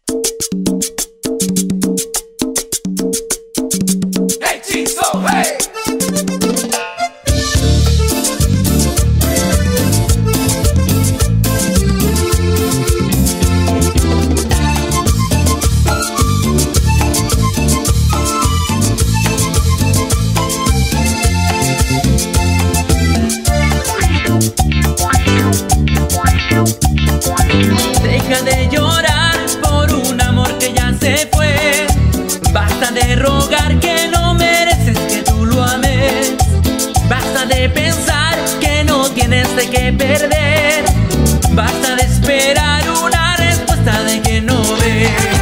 Hey, Chizo, hey. Deja de llorar por un amor que ya se fue. Basta de rogar que no mereces que tú lo ames. Basta de pensar que no tienes de qué perder. Basta de esperar una respuesta de que no ves.